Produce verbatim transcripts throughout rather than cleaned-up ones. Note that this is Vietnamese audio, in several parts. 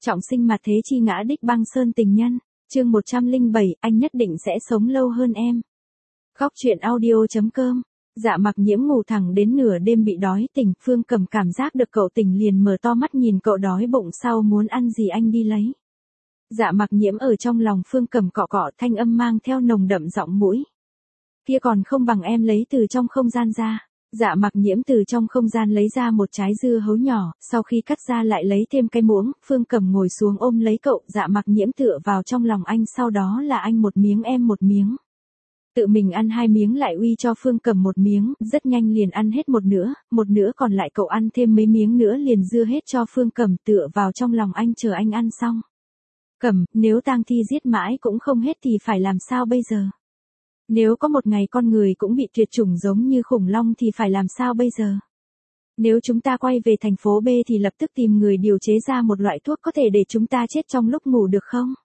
Trọng sinh mà thế chi ngã đích băng sơn tình nhân, chương một trăm lẻ bảy, anh nhất định sẽ sống lâu hơn em. Góc truyện audio.com. Dạ Mặc Nhiễm ngủ thẳng đến nửa đêm bị đói tỉnh, Phương Cầm cảm giác được cậu tỉnh liền mở to mắt nhìn cậu đói bụng sau muốn ăn gì anh đi lấy. Dạ Mặc Nhiễm ở trong lòng Phương Cầm cọ cọ, thanh âm mang theo nồng đậm giọng mũi. Kia còn không bằng em lấy từ trong không gian ra. Dạ Mặc Nhiễm từ trong không gian lấy ra một trái dưa hấu nhỏ, sau khi cắt ra lại lấy thêm cái muỗng, Phương Cầm ngồi xuống ôm lấy cậu, Dạ Mặc Nhiễm tựa vào trong lòng anh, sau đó là anh một miếng em một miếng. Tự mình ăn hai miếng lại uy cho Phương Cầm một miếng, rất nhanh liền ăn hết một nửa, một nửa còn lại cậu ăn thêm mấy miếng nữa liền dưa hết cho Phương Cầm, tựa vào trong lòng anh chờ anh ăn xong. Cầm, nếu tang thi giết mãi cũng không hết thì phải làm sao bây giờ? Nếu có một ngày con người cũng bị tuyệt chủng giống như khủng long thì phải làm sao bây giờ? Nếu chúng ta quay về thành phố B thì lập tức tìm người điều chế ra một loại thuốc có thể để chúng ta chết trong lúc ngủ được không?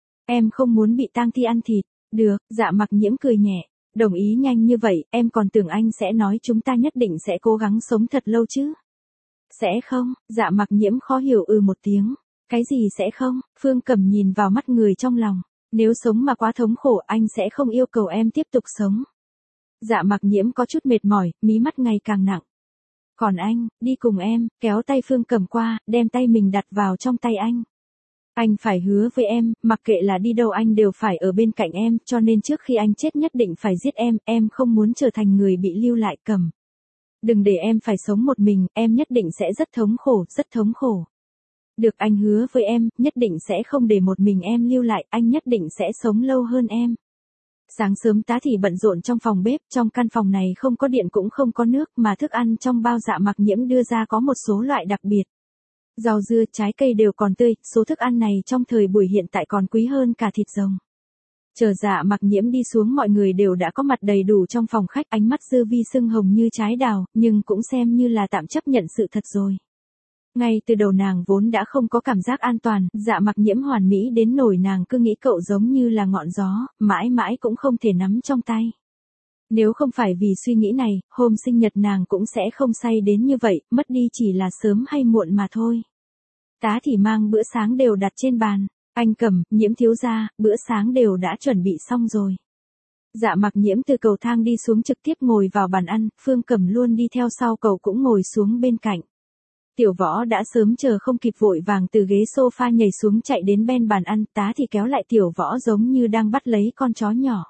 Em không muốn bị tang thi ăn thịt. Được, Dạ Mặc Nhiễm cười nhẹ. Đồng ý nhanh như vậy, em còn tưởng anh sẽ nói chúng ta nhất định sẽ cố gắng sống thật lâu chứ. Sẽ không? Dạ Mặc Nhiễm khó hiểu ừ một tiếng. Cái gì sẽ không? Phương Cầm nhìn vào mắt người trong lòng. Nếu sống mà quá thống khổ anh sẽ không yêu cầu em tiếp tục sống. Dạ Mặc Nhiễm có chút mệt mỏi, mí mắt ngày càng nặng. Còn anh, đi cùng em, kéo tay Phương Cầm qua, đem tay mình đặt vào trong tay anh. Anh phải hứa với em, mặc kệ là đi đâu anh đều phải ở bên cạnh em, cho nên trước khi anh chết nhất định phải giết em, em không muốn trở thành người bị lưu lại. Cầm. Đừng để em phải sống một mình, em nhất định sẽ rất thống khổ, rất thống khổ. Được, anh hứa với em, nhất định sẽ không để một mình em lưu lại, anh nhất định sẽ sống lâu hơn em. Sáng sớm Tá Thị bận rộn trong phòng bếp, trong căn phòng này không có điện cũng không có nước, mà thức ăn trong bao Dạ Mặc Nhiễm đưa ra có một số loại đặc biệt. Rau dưa, trái cây đều còn tươi, số thức ăn này trong thời buổi hiện tại còn quý hơn cả thịt rồng. Chờ Dạ Mặc Nhiễm đi xuống mọi người đều đã có mặt đầy đủ trong phòng khách, ánh mắt Dư Vi sưng hồng như trái đào, nhưng cũng xem như là tạm chấp nhận sự thật rồi. Ngay từ đầu nàng vốn đã không có cảm giác an toàn, Dạ Mặc Nhiễm hoàn mỹ đến nổi nàng cứ nghĩ cậu giống như là ngọn gió, mãi mãi cũng không thể nắm trong tay. Nếu không phải vì suy nghĩ này, hôm sinh nhật nàng cũng sẽ không say đến như vậy, mất đi chỉ là sớm hay muộn mà thôi. Tá Thị mang bữa sáng đều đặt trên bàn, anh Cầm, Nhiễm thiếu gia, bữa sáng đều đã chuẩn bị xong rồi. Dạ Mặc Nhiễm từ cầu thang đi xuống trực tiếp ngồi vào bàn ăn, Phương Cầm luôn đi theo sau cậu cũng ngồi xuống bên cạnh. Tiểu Võ đã sớm chờ không kịp vội vàng từ ghế sofa nhảy xuống chạy đến bên bàn ăn, Tá Thị kéo lại Tiểu Võ giống như đang bắt lấy con chó nhỏ.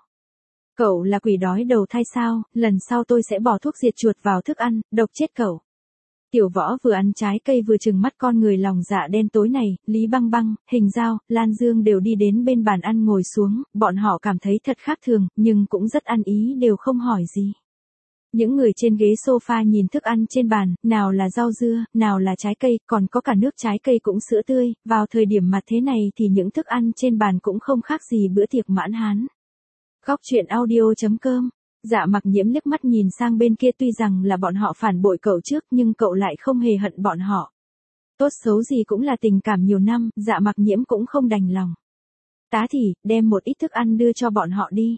Cậu là quỷ đói đầu thai sao, lần sau tôi sẽ bỏ thuốc diệt chuột vào thức ăn, độc chết cậu. Tiểu Võ vừa ăn trái cây vừa trừng mắt con người lòng dạ đen tối này, Lý Băng Băng, Hình Giao, Lan Dương đều đi đến bên bàn ăn ngồi xuống, bọn họ cảm thấy thật khác thường, nhưng cũng rất ăn ý đều không hỏi gì. Những người trên ghế sofa nhìn thức ăn trên bàn, nào là rau dưa, nào là trái cây, còn có cả nước trái cây cũng sữa tươi, vào thời điểm mặt thế này thì những thức ăn trên bàn cũng không khác gì bữa tiệc mãn hán. Góc truyện audio.com. Dạ Mặc Nhiễm liếc mắt nhìn sang bên kia, tuy rằng là bọn họ phản bội cậu trước nhưng cậu lại không hề hận bọn họ. Tốt xấu gì cũng là tình cảm nhiều năm, Dạ Mặc Nhiễm cũng không đành lòng. Tá Thị, đem một ít thức ăn đưa cho bọn họ đi.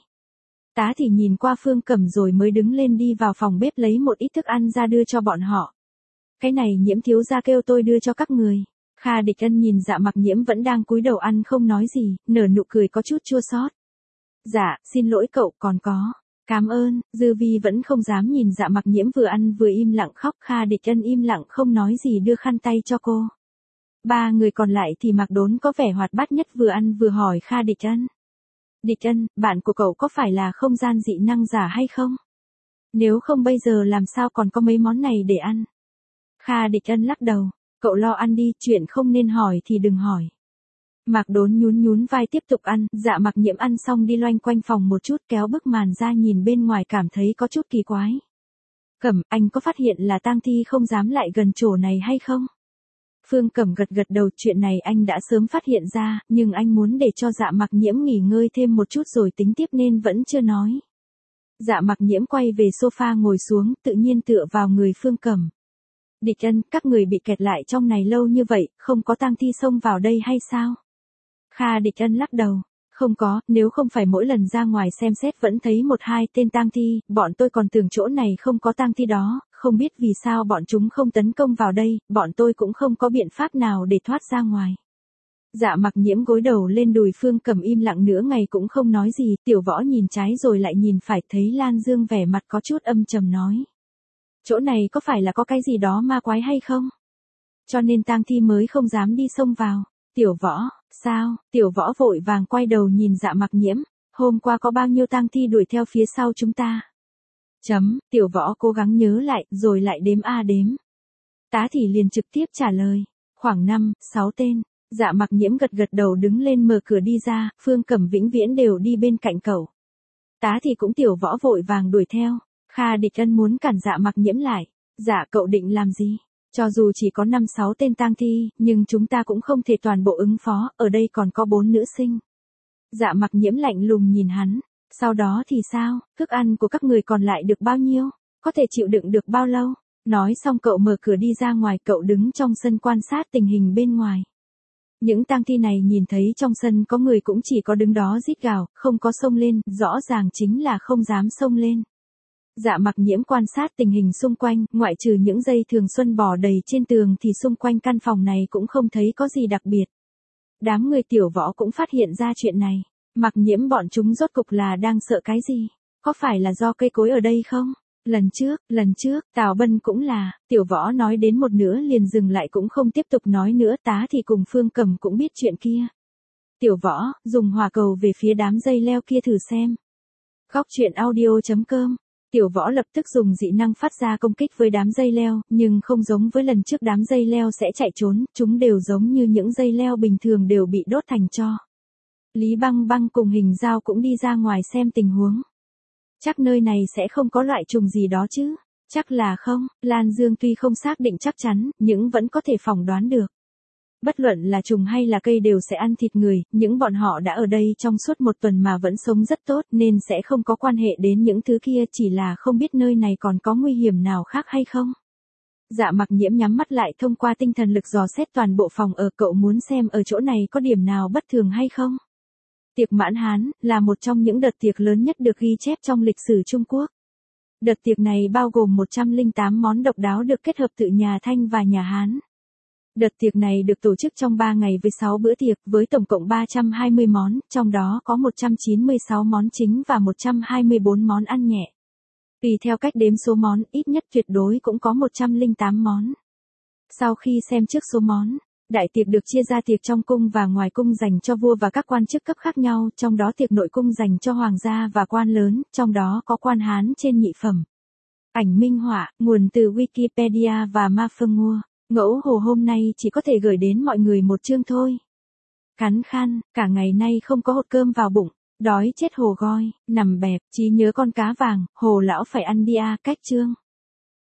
Tá Thị nhìn qua Phương Cầm rồi mới đứng lên đi vào phòng bếp lấy một ít thức ăn ra đưa cho bọn họ. Cái này Nhiễm thiếu gia kêu tôi đưa cho các người. Kha Địch Ân nhìn Dạ Mặc Nhiễm vẫn đang cúi đầu ăn không nói gì, nở nụ cười có chút chua xót. Dạ, xin lỗi cậu, còn có. Cảm ơn. Dư Vi vẫn không dám nhìn Dạ Mặc Nhiễm vừa ăn vừa im lặng khóc, Kha Địch Ân im lặng không nói gì đưa khăn tay cho cô. Ba người còn lại thì Mạc Đốn có vẻ hoạt bát nhất vừa ăn vừa hỏi Kha Địch Ân. Địch Ân, bạn của cậu có phải là không gian dị năng giả hay không? Nếu không bây giờ làm sao còn có mấy món này để ăn? Kha Địch Ân lắc đầu, cậu lo ăn đi, chuyện không nên hỏi thì đừng hỏi. Mạc Đốn nhún nhún vai tiếp tục ăn, Dạ Mặc Nhiễm ăn xong đi loanh quanh phòng một chút kéo bức màn ra nhìn bên ngoài cảm thấy có chút kỳ quái. Cẩm, anh có phát hiện là tang thi không dám lại gần chỗ này hay không? Phương Cẩm gật gật đầu, chuyện này anh đã sớm phát hiện ra, nhưng anh muốn để cho Dạ Mặc Nhiễm nghỉ ngơi thêm một chút rồi tính tiếp nên vẫn chưa nói. Dạ Mặc Nhiễm quay về sofa ngồi xuống, tự nhiên tựa vào người Phương Cẩm. Địch Ân, các người bị kẹt lại trong này lâu như vậy, không có tang thi xông vào đây hay sao? Kha Địch Ân lắc đầu, không có, nếu không phải mỗi lần ra ngoài xem xét vẫn thấy một hai tên tang thi, bọn tôi còn tưởng chỗ này không có tang thi đó, không biết vì sao bọn chúng không tấn công vào đây, bọn tôi cũng không có biện pháp nào để thoát ra ngoài. Dạ Mặc Nhiễm gối đầu lên đùi Phương Cẩm im lặng nửa ngày cũng không nói gì, Tiểu Võ nhìn trái rồi lại nhìn phải, thấy Lan Dương vẻ mặt có chút âm trầm nói. Chỗ này có phải là có cái gì đó ma quái hay không? Cho nên tang thi mới không dám đi xông vào. Tiểu Võ, sao? Tiểu Võ vội vàng quay đầu nhìn Dạ Mặc Nhiễm, hôm qua có bao nhiêu tang thi đuổi theo phía sau chúng ta? Chấm, Tiểu Võ cố gắng nhớ lại, rồi lại đếm a đếm. Tá thì liền trực tiếp trả lời, khoảng năm, sáu tên. Dạ Mặc Nhiễm gật gật đầu đứng lên mở cửa đi ra, Phương Cẩm vĩnh viễn đều đi bên cạnh cậu. Tá thì cũng Tiểu Võ vội vàng đuổi theo. Kha Địch Ân muốn cản Dạ Mặc Nhiễm lại. Dạ cậu định làm gì? Cho dù chỉ có năm sáu tên tang thi, nhưng chúng ta cũng không thể toàn bộ ứng phó, ở đây còn có bốn nữ sinh. Dạ Mặc Nhiễm lạnh lùng nhìn hắn. Sau đó thì sao? Thức ăn của các người còn lại được bao nhiêu? Có thể chịu đựng được bao lâu? Nói xong cậu mở cửa đi ra ngoài, cậu đứng trong sân quan sát tình hình bên ngoài. Những tang thi này nhìn thấy trong sân có người cũng chỉ có đứng đó rít gào, không có xông lên, rõ ràng chính là không dám xông lên. Dạ Mặc Nhiễm quan sát tình hình xung quanh, ngoại trừ những dây thường xuân bò đầy trên tường thì xung quanh căn phòng này cũng không thấy có gì đặc biệt. Đám người Tiểu Võ cũng phát hiện ra chuyện này. Mặc Nhiễm bọn chúng rốt cục là đang sợ cái gì? Có phải là do cây cối ở đây không? Lần trước, lần trước, Tào Bân cũng là, Tiểu Võ nói đến một nửa liền dừng lại cũng không tiếp tục nói nữa. Tá thì cùng Phương Cẩm cũng biết chuyện kia. Tiểu Võ, dùng hỏa cầu về phía đám dây leo kia thử xem. Góc truyện audio chấm com. Tiểu Võ lập tức dùng dị năng phát ra công kích với đám dây leo, nhưng không giống với lần trước đám dây leo sẽ chạy trốn, chúng đều giống như những dây leo bình thường đều bị đốt thành tro. Lý Băng Băng cùng Hình Dao cũng đi ra ngoài xem tình huống. Chắc nơi này sẽ không có loại trùng gì đó chứ? Chắc là không, Lan Dương tuy không xác định chắc chắn, nhưng vẫn có thể phỏng đoán được. Bất luận là trùng hay là cây đều sẽ ăn thịt người, những bọn họ đã ở đây trong suốt một tuần mà vẫn sống rất tốt nên sẽ không có quan hệ đến những thứ kia, chỉ là không biết nơi này còn có nguy hiểm nào khác hay không. Dạ Mặc Nhiễm nhắm mắt lại thông qua tinh thần lực dò xét toàn bộ phòng ở, cậu muốn xem ở chỗ này có điểm nào bất thường hay không. Tiệc Mãn Hán là một trong những đợt tiệc lớn nhất được ghi chép trong lịch sử Trung Quốc. Đợt tiệc này bao gồm một trăm lẻ tám món độc đáo được kết hợp từ nhà Thanh và nhà Hán. Đợt tiệc này được tổ chức trong ba ngày với sáu bữa tiệc với tổng cộng ba trăm hai mươi món, trong đó có một trăm chín mươi sáu món chính và một trăm hai mươi bốn món ăn nhẹ. Tùy theo cách đếm số món, ít nhất tuyệt đối cũng có một trăm lẻ tám món. Sau khi xem trước số món, đại tiệc được chia ra tiệc trong cung và ngoài cung dành cho vua và các quan chức cấp khác nhau, trong đó tiệc nội cung dành cho hoàng gia và quan lớn, trong đó có quan Hán trên nhị phẩm. Ảnh minh họa, nguồn từ Wikipedia và Ma Phương Ngua. Ngẫu Hồ hôm nay chỉ có thể gửi đến mọi người một chương thôi. Cắn khăn, cả ngày nay không có hột cơm vào bụng, đói chết Hồ Goi, nằm bẹp, trí nhớ con cá vàng, Hồ lão phải ăn đi a, cách chương.